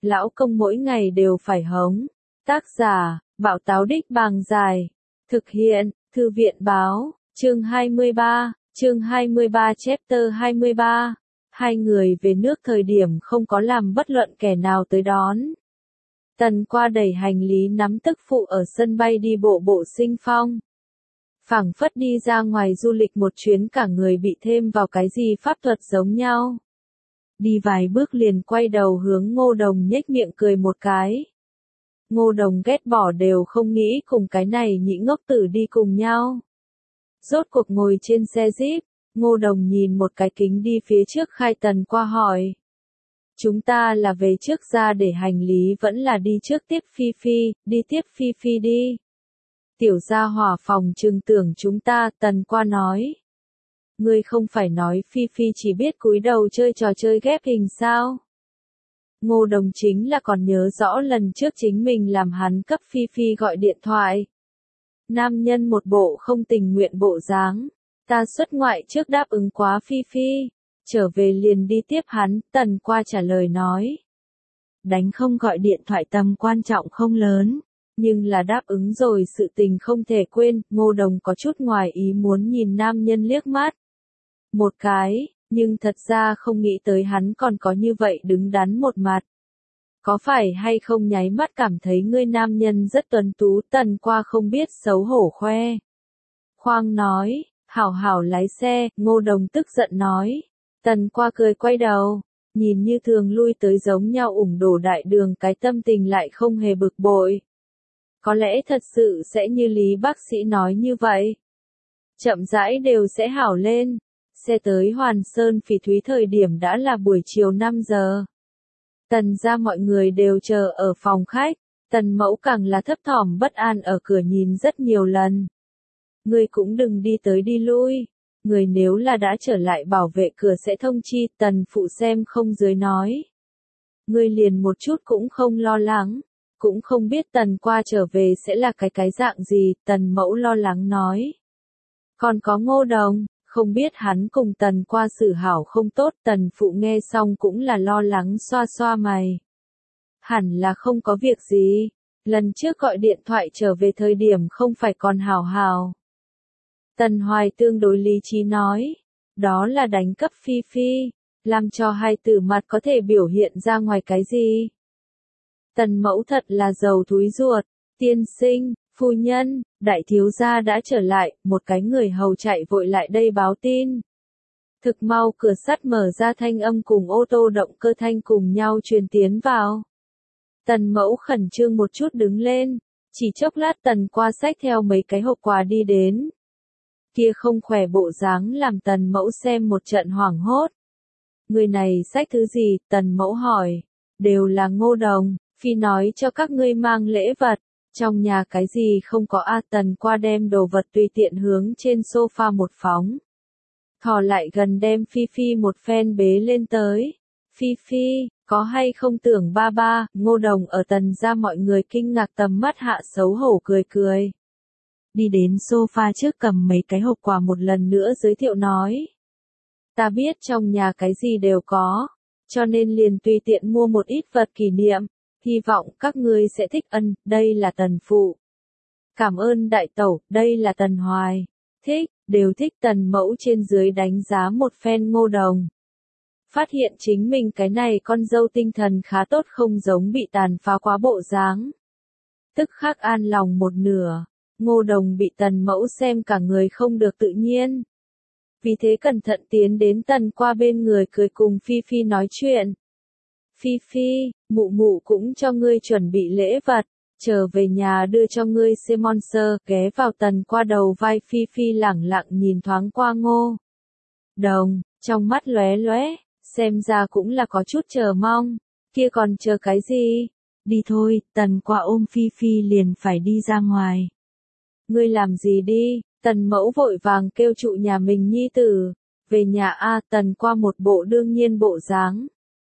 lão công mỗi ngày đều phải hống. Tác giả, Bảo Táo Đích Bàng Dài. Thực hiện, Thư viện Báo, chương 23 chapter 23. Hai người về nước thời điểm không có làm bất luận kẻ nào tới đón. Tần Qua đẩy hành lý nắm tức phụ ở sân bay đi bộ Sinh Phong. Phảng phất đi ra ngoài du lịch một chuyến cả người bị thêm vào cái gì pháp thuật giống nhau. Đi vài bước liền quay đầu hướng Ngô Đồng nhếch miệng cười một cái. Ngô Đồng ghét bỏ đều không nghĩ cùng cái này nhĩ ngốc tử đi cùng nhau. Rốt cuộc ngồi trên xe Jeep, Ngô Đồng nhìn một cái kính đi phía trước khai Tần Qua hỏi. Chúng ta là về trước ra để hành lý vẫn là đi trước tiếp Phi Phi, đi tiếp Phi Phi đi. Tiểu gia hỏa phòng trừng tưởng chúng ta, Tần Qua nói. Ngươi không phải nói Phi Phi chỉ biết cúi đầu chơi trò chơi ghép hình sao? Ngô Đồng chính là còn nhớ rõ lần trước chính mình làm hắn cấp Phi Phi gọi điện thoại. Nam nhân một bộ không tình nguyện bộ dáng. Ta xuất ngoại trước đáp ứng quá Phi Phi. Trở về liền đi tiếp hắn, Tần Qua trả lời nói. Đánh không gọi điện thoại tầm quan trọng không lớn. Nhưng là đáp ứng rồi sự tình không thể quên, Ngô Đồng có chút ngoài ý muốn nhìn nam nhân liếc mắt. Một cái, nhưng thật ra không nghĩ tới hắn còn có như vậy đứng đắn một mặt. Có phải hay không nháy mắt cảm thấy ngươi nam nhân rất tuấn tú, Tần Qua không biết xấu hổ khoe. Khoang nói, hảo hảo lái xe, Ngô Đồng tức giận nói. Tần Qua cười quay đầu, nhìn như thường lui tới giống nhau ủng đổ đại đường cái tâm tình lại không hề bực bội. Có lẽ thật sự sẽ như Lý bác sĩ nói như vậy. Chậm rãi đều sẽ hảo lên. Xe tới Hoàn Sơn Phỉ Thúy thời điểm đã là buổi chiều 5 giờ. Tần gia mọi người đều chờ ở phòng khách. Tần Mẫu càng là thấp thỏm bất an ở cửa nhìn rất nhiều lần. Ngươi cũng đừng đi tới đi lui. Người nếu là đã trở lại bảo vệ cửa sẽ thông chi, Tần Phụ xem không dưới nói. Ngươi liền một chút cũng không lo lắng. Cũng không biết Tần Qua trở về sẽ là cái dạng gì, Tần Mẫu lo lắng nói. Còn có Ngô Đồng, không biết hắn cùng Tần Qua xử hảo không tốt, Tần Phụ nghe xong cũng là lo lắng xoa xoa mày. Hẳn là không có việc gì, lần trước gọi điện thoại trở về thời điểm không phải còn hảo hảo. Tần Hoài tương đối lý trí nói, đó là đánh cấp Phi Phi, làm cho hai tử mặt có thể biểu hiện ra ngoài cái gì. Tần Mẫu thật là giàu thúi ruột, tiên sinh, phu nhân, đại thiếu gia đã trở lại, một cái người hầu chạy vội lại đây báo tin. Thực mau cửa sắt mở ra thanh âm cùng ô tô động cơ thanh cùng nhau truyền tiến vào. Tần Mẫu khẩn trương một chút đứng lên, chỉ chốc lát Tần Qua xách theo mấy cái hộp quà đi đến. Kia không khỏe bộ dáng làm Tần Mẫu xem một trận hoảng hốt. Người này xách thứ gì, Tần Mẫu hỏi, đều là Ngô Đồng. Phi nói cho các ngươi mang lễ vật, trong nhà cái gì không có a. Tần Qua đem đồ vật tùy tiện hướng trên sofa một phóng. Thò lại gần đem Phi Phi một phen bế lên tới. Phi Phi, có hay không tưởng ba ba, Ngô Đồng ở Tần gia mọi người kinh ngạc tầm mắt hạ xấu hổ cười cười. Đi đến sofa trước cầm mấy cái hộp quà một lần nữa giới thiệu nói. Ta biết trong nhà cái gì đều có, cho nên liền tùy tiện mua một ít vật kỷ niệm. Hy vọng các ngươi sẽ thích. Đây là Tần Phụ. Cảm ơn đại tẩu, đây là Tần Hoài. Thích, đều thích. Tần Mẫu trên dưới đánh giá một phen Ngô Đồng. Phát hiện chính mình cái này con dâu tinh thần khá tốt không giống bị tàn phá quá bộ dáng. Tức khắc an lòng một nửa, Ngô Đồng bị Tần Mẫu xem cả người không được tự nhiên. Vì thế cẩn thận tiến đến Tần Qua bên người cười cùng Phi Phi nói chuyện. Phi Phi, mụ mụ cũng cho ngươi chuẩn bị lễ vật, trở về nhà đưa cho ngươi xem monster, ghé vào Tần Qua đầu vai Phi Phi lẳng lặng nhìn thoáng qua Ngô Đồng, trong mắt lóe lóe, xem ra cũng là có chút chờ mong, kia còn chờ cái gì? Đi thôi, Tần Qua ôm Phi Phi liền phải đi ra ngoài. Ngươi làm gì đi? Tần Mẫu vội vàng kêu trụ nhà mình nhi tử, về nhà a. Tần Qua một bộ đương nhiên bộ dáng.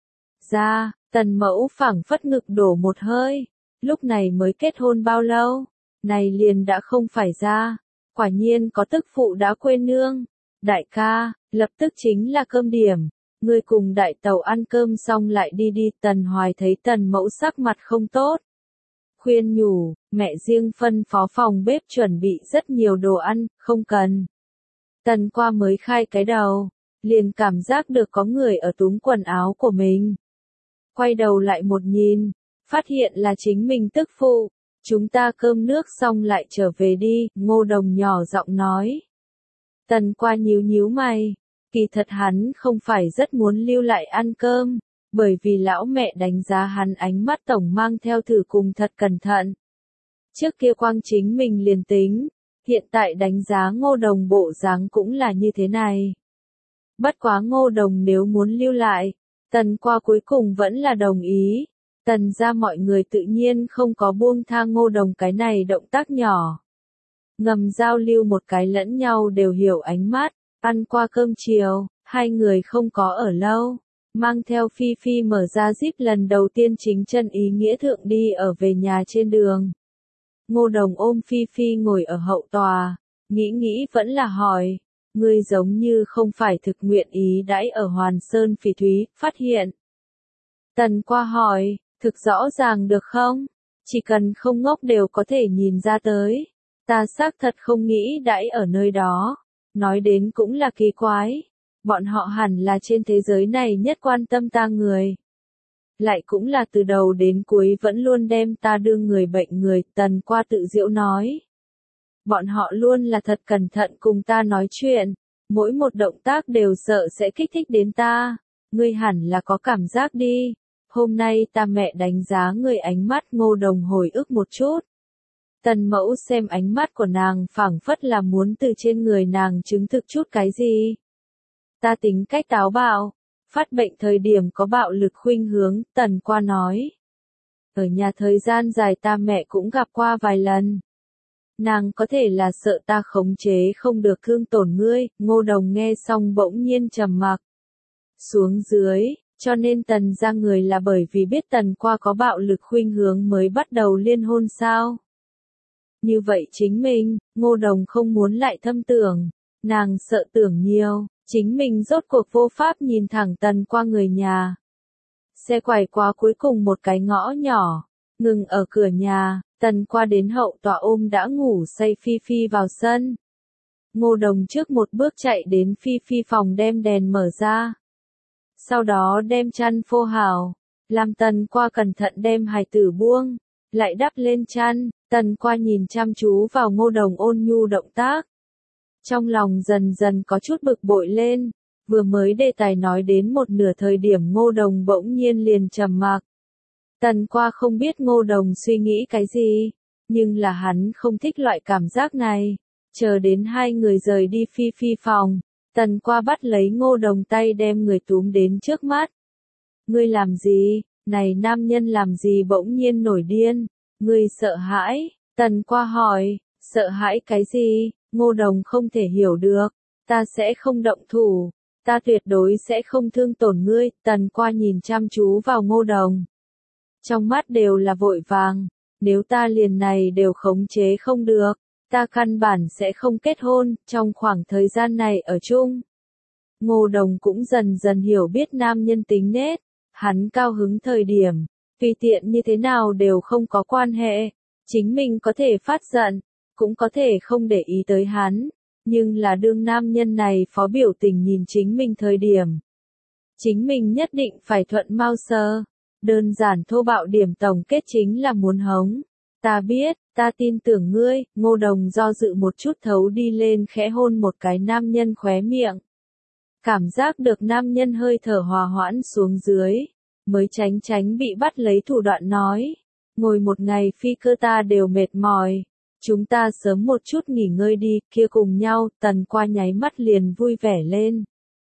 Ra, Tần Mẫu phảng phất ngực đổ một hơi, lúc này mới kết hôn bao lâu, này liền đã không phải ra, quả nhiên có tức phụ đã quên nương. Đại ca, lập tức chính là cơm điểm, Ngươi cùng đại tẩu ăn cơm xong lại đi đi. Tần Hoài thấy Tần Mẫu sắc mặt không tốt. Khuyên nhủ, mẹ riêng phân phó phòng bếp chuẩn bị rất nhiều đồ ăn, không cần. Tần Qua mới khai cái đầu, liền cảm giác được có người ở túm quần áo của mình. Quay đầu lại một nhìn, phát hiện là chính mình tức phụ. Chúng ta cơm nước xong lại trở về đi, Ngô Đồng nhỏ giọng nói. Tần Qua nhíu nhíu mày, kỳ thật hắn không phải rất muốn lưu lại ăn cơm, bởi vì lão mẹ đánh giá hắn ánh mắt tổng mang theo thử cùng thật cẩn thận. Trước kia quang chính mình liền tính, hiện tại đánh giá Ngô Đồng bộ dáng cũng là như thế này. Bất quá Ngô Đồng nếu muốn lưu lại, Tần Qua cuối cùng vẫn là đồng ý. Tần ra mọi người tự nhiên không có buông tha Ngô Đồng cái này động tác nhỏ. Ngầm giao lưu một cái lẫn nhau đều hiểu ánh mắt, ăn qua cơm chiều, hai người không có ở lâu. Mang theo Phi Phi mở ra Jeep lần đầu tiên chính chân ý nghĩa thượng đi ở về nhà trên đường. Ngô Đồng ôm Phi Phi ngồi ở hậu tòa, nghĩ vẫn là hỏi, ngươi giống như không phải thực nguyện ý đãi ở Hoàn Sơn Phỉ Thúy, phát hiện. Tần Qua hỏi, thực rõ ràng được không? Chỉ cần không ngốc đều có thể nhìn ra tới. Ta xác thật không nghĩ đãi ở nơi đó. Nói đến cũng là kỳ quái. Bọn họ hẳn là trên thế giới này nhất quan tâm ta người. Lại cũng là từ đầu đến cuối vẫn luôn đem ta đương người bệnh người. Tần Qua tự giễu nói. Bọn họ luôn là thật cẩn thận cùng ta nói chuyện. Mỗi một động tác đều sợ sẽ kích thích đến ta. Ngươi hẳn là có cảm giác đi. Hôm nay ta mẹ đánh giá người ánh mắt. Ngô Đồng hồi ức một chút. Tần Mẫu xem ánh mắt của nàng phảng phất là muốn từ trên người nàng chứng thực chút cái gì. Ta tính cách táo bạo, phát bệnh thời điểm có bạo lực khuynh hướng, Tần Qua nói. Ở nhà thời gian dài ta mẹ cũng gặp qua vài lần. Nàng có thể là sợ ta khống chế không được thương tổn ngươi. Ngô Đồng nghe xong bỗng nhiên trầm mặc. Xuống dưới, cho nên Tần ra người là bởi vì biết Tần Qua có bạo lực khuynh hướng mới bắt đầu liên hôn sao. Như vậy chính mình, Ngô Đồng không muốn lại thâm tưởng, nàng sợ tưởng nhiều, chính mình rốt cuộc vô pháp nhìn thẳng Tần Qua người nhà. Xe quải qua cuối cùng một cái ngõ nhỏ, ngừng ở cửa nhà, Tần Qua đến hậu tòa ôm đã ngủ say Phi Phi vào sân. Ngô Đồng trước một bước chạy đến Phi Phi phòng đem đèn mở ra. Sau đó đem chăn phô hào, làm Tần Qua cẩn thận đem hài tử buông, lại đắp lên chăn. Tần Qua nhìn chăm chú vào Ngô Đồng ôn nhu động tác. Trong lòng dần dần có chút bực bội lên, vừa mới đề tài nói đến một nửa thời điểm Ngô Đồng bỗng nhiên liền trầm mặc. Tần Qua không biết Ngô Đồng suy nghĩ cái gì, nhưng là hắn không thích loại cảm giác này. Chờ đến hai người rời đi Phi Phi phòng, Tần Qua bắt lấy Ngô Đồng tay đem người túm đến trước mắt. Ngươi làm gì, này nam nhân làm gì bỗng nhiên nổi điên, ngươi sợ hãi, Tần Qua hỏi, sợ hãi cái gì, Ngô Đồng không thể hiểu được, ta sẽ không động thủ, ta tuyệt đối sẽ không thương tổn ngươi. Tần Qua nhìn chăm chú vào Ngô Đồng. Trong mắt đều là vội vàng, nếu ta liền này đều khống chế không được, ta căn bản sẽ không kết hôn, trong khoảng thời gian này ở chung. Ngô Đồng cũng dần dần hiểu biết nam nhân tính nết, hắn cao hứng thời điểm, tùy tiện như thế nào đều không có quan hệ, chính mình có thể phát giận, cũng có thể không để ý tới hắn, nhưng là đương nam nhân này phó biểu tình nhìn chính mình thời điểm. Chính mình nhất định phải thuận mau sơ, đơn giản thô bạo điểm tổng kết chính là muốn hống. Ta biết, ta tin tưởng ngươi. Ngô Đồng do dự một chút thấu đi lên khẽ hôn một cái nam nhân khóe miệng. Cảm giác được nam nhân hơi thở hòa hoãn xuống dưới, mới tránh bị bắt lấy thủ đoạn nói. Ngồi một ngày phi cơ ta đều mệt mỏi, chúng ta sớm một chút nghỉ ngơi đi, kia cùng nhau. Tần Qua nháy mắt liền vui vẻ lên.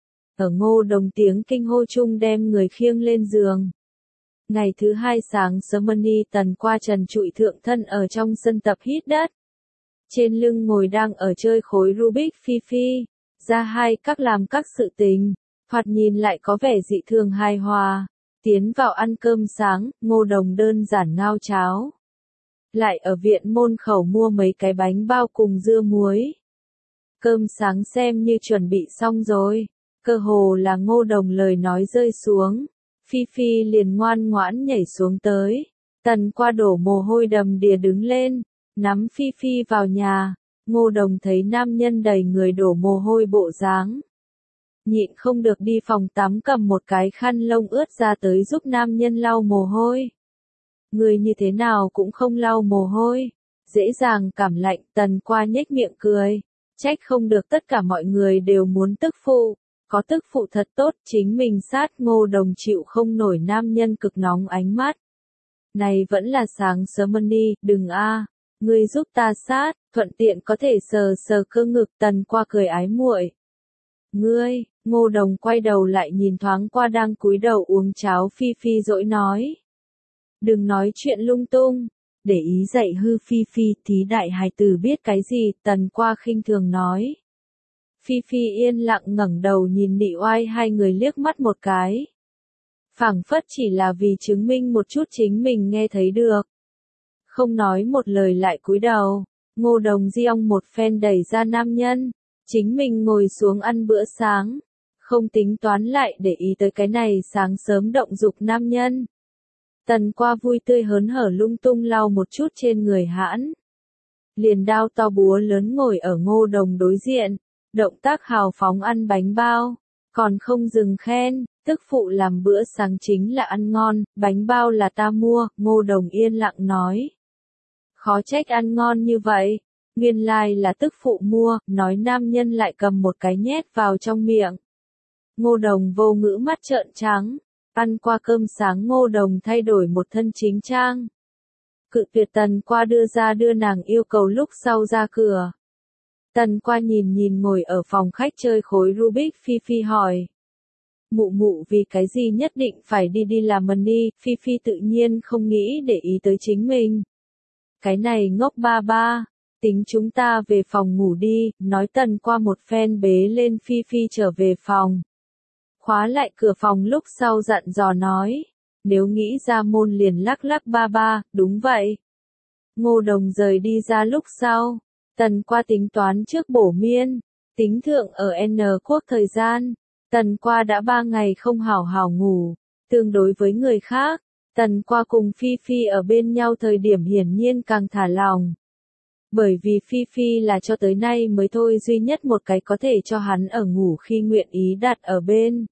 Ở Ngô Đồng tiếng kinh hô chung đem người khiêng lên giường. Ngày thứ hai sáng sớm Money Tần Qua trần trụi thượng thân ở trong sân tập hít đất. Trên lưng ngồi đang ở chơi khối Rubik Phi Phi, ra hai các làm các sự tình, thoạt nhìn lại có vẻ dị thường hài hòa. Tiến vào ăn cơm sáng, Ngô Đồng đơn giản ngao cháo. Lại ở viện môn khẩu mua mấy cái bánh bao cùng dưa muối. Cơm sáng xem như chuẩn bị xong rồi. Cơ hồ là Ngô Đồng lời nói rơi xuống. Phi Phi liền ngoan ngoãn nhảy xuống tới. Tần Qua đổ mồ hôi đầm đìa đứng lên, nắm Phi Phi vào nhà. Ngô Đồng thấy nam nhân đầy người đổ mồ hôi bộ dáng, nhịn không được đi phòng tắm cầm một cái khăn lông ướt ra tới giúp nam nhân lau mồ hôi. Người như thế nào cũng không lau mồ hôi, dễ dàng cảm lạnh. Tần Qua nhếch miệng cười, trách không được tất cả mọi người đều muốn tức phụ, có tức phụ thật tốt, chính mình sát. Ngô Đồng chịu không nổi nam nhân cực nóng ánh mắt. Này vẫn là sáng sớm đi, đừng a, ngươi giúp ta sát, thuận tiện có thể sờ sờ cơ ngực. Tần Qua cười ái muội. Ngươi, Ngô Đồng quay đầu lại nhìn thoáng qua đang cúi đầu uống cháo Phi Phi dỗi nói. Đừng nói chuyện lung tung, để ý dạy hư Phi Phi, thí đại hài tử biết cái gì. Tần Qua khinh thường nói. Phi Phi yên lặng ngẩng đầu nhìn Nị Oai hai người liếc mắt một cái. Phảng phất chỉ là vì chứng minh một chút chính mình nghe thấy được. Không nói một lời lại cúi đầu. Ngô Đồng di ong một phen đẩy ra nam nhân, chính mình ngồi xuống ăn bữa sáng, không tính toán lại để ý tới cái này sáng sớm động dục nam nhân. Tần Qua vui tươi hớn hở lung tung lau một chút trên người hãn. Liền đao to búa lớn ngồi ở Ngô Đồng đối diện, động tác hào phóng ăn bánh bao, còn không dừng khen, tức phụ làm bữa sáng chính là ăn ngon, bánh bao là ta mua. Ngô Đồng yên lặng nói. Khó trách ăn ngon như vậy, nguyên lai là tức phụ mua, nói nam nhân lại cầm một cái nhét vào trong miệng. Ngô Đồng vô ngữ mắt trợn trắng, ăn qua cơm sáng Ngô Đồng thay đổi một thân chính trang. Cự tuyệt Tần Qua đưa nàng yêu cầu lúc sau ra cửa. Tần Qua nhìn ngồi ở phòng khách chơi khối Rubik Phi Phi hỏi. Mụ mụ vì cái gì nhất định phải đi làm money? Phi Phi tự nhiên không nghĩ để ý tới chính mình. Cái này ngốc ba ba, tính chúng ta về phòng ngủ đi, nói. Tần Qua một phen bế lên Phi Phi trở về phòng. Khóa lại cửa phòng lúc sau dặn dò nói, nếu nghĩ ra môn liền lắc lắc ba ba. Đúng vậy. Ngô Đồng rời đi ra lúc sau, Tần Qua tính toán trước bổ miên, tính thượng ở N quốc thời gian. Tần Qua đã 3 ngày không hảo hảo ngủ, tương đối với người khác, Tần Qua cùng Phi Phi ở bên nhau thời điểm hiển nhiên càng thả lòng. Bởi vì Phi Phi là cho tới nay mới thôi duy nhất một cái có thể cho hắn ở ngủ khi nguyện ý đặt ở bên.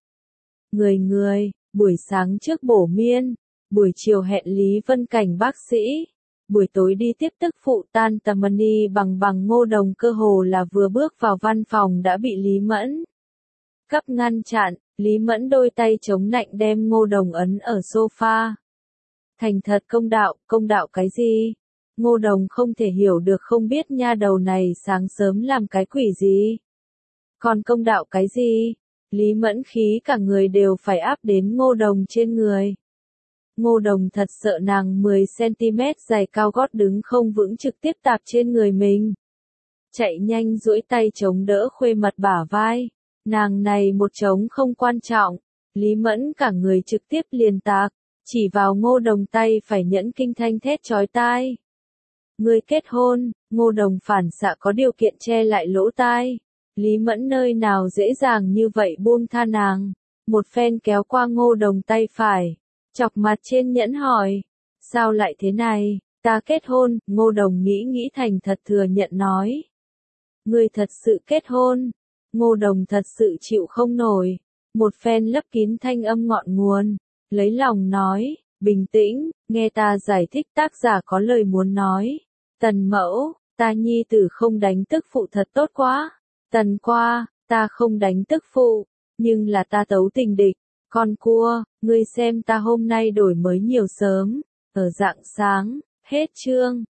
Người, buổi sáng trước bổ miên, buổi chiều hẹn Lý Vân Cảnh bác sĩ, buổi tối đi tiếp tức phụ tan tầm money bằng. Ngô Đồng cơ hồ là vừa bước vào văn phòng đã bị Lý Mẫn cấp ngăn chặn. Lý Mẫn đôi tay chống nạnh đem Ngô Đồng ấn ở sofa. Thành thật công đạo cái gì? Ngô Đồng không thể hiểu được, không biết nha đầu này sáng sớm làm cái quỷ gì. Còn công đạo cái gì? Lý Mẫn khí cả người đều phải áp đến Ngô Đồng trên người. Ngô Đồng thật sợ nàng 10cm giày cao gót đứng không vững trực tiếp tạp trên người mình. Chạy nhanh duỗi tay chống đỡ Khuê Mật bả vai. Nàng này một trống không quan trọng. Lý Mẫn cả người trực tiếp liền tạc, chỉ vào Ngô Đồng tay phải nhẫn kinh thanh thét chói tai. Ngươi kết hôn. Ngô Đồng phản xạ có điều kiện che lại lỗ tai. Lý Mẫn nơi nào dễ dàng như vậy buông tha nàng. Một phen kéo qua Ngô Đồng tay phải, chọc mặt trên nhẫn hỏi. Sao lại thế này? Ta kết hôn. Ngô Đồng nghĩ thành thật thừa nhận nói. Ngươi thật sự kết hôn. Ngô Đồng thật sự chịu không nổi. Một phen lấp kín thanh âm ngọn nguồn, lấy lòng nói, bình tĩnh, nghe ta giải thích. Tác giả có lời muốn nói. Tần mẫu, ta nhi tử không đánh tức phụ thật tốt quá. Tần Qua, ta không đánh tức phụ, nhưng là ta tấu tình địch. Con cua, ngươi xem ta hôm nay đổi mới nhiều sớm, ở rạng sáng. Hết chương.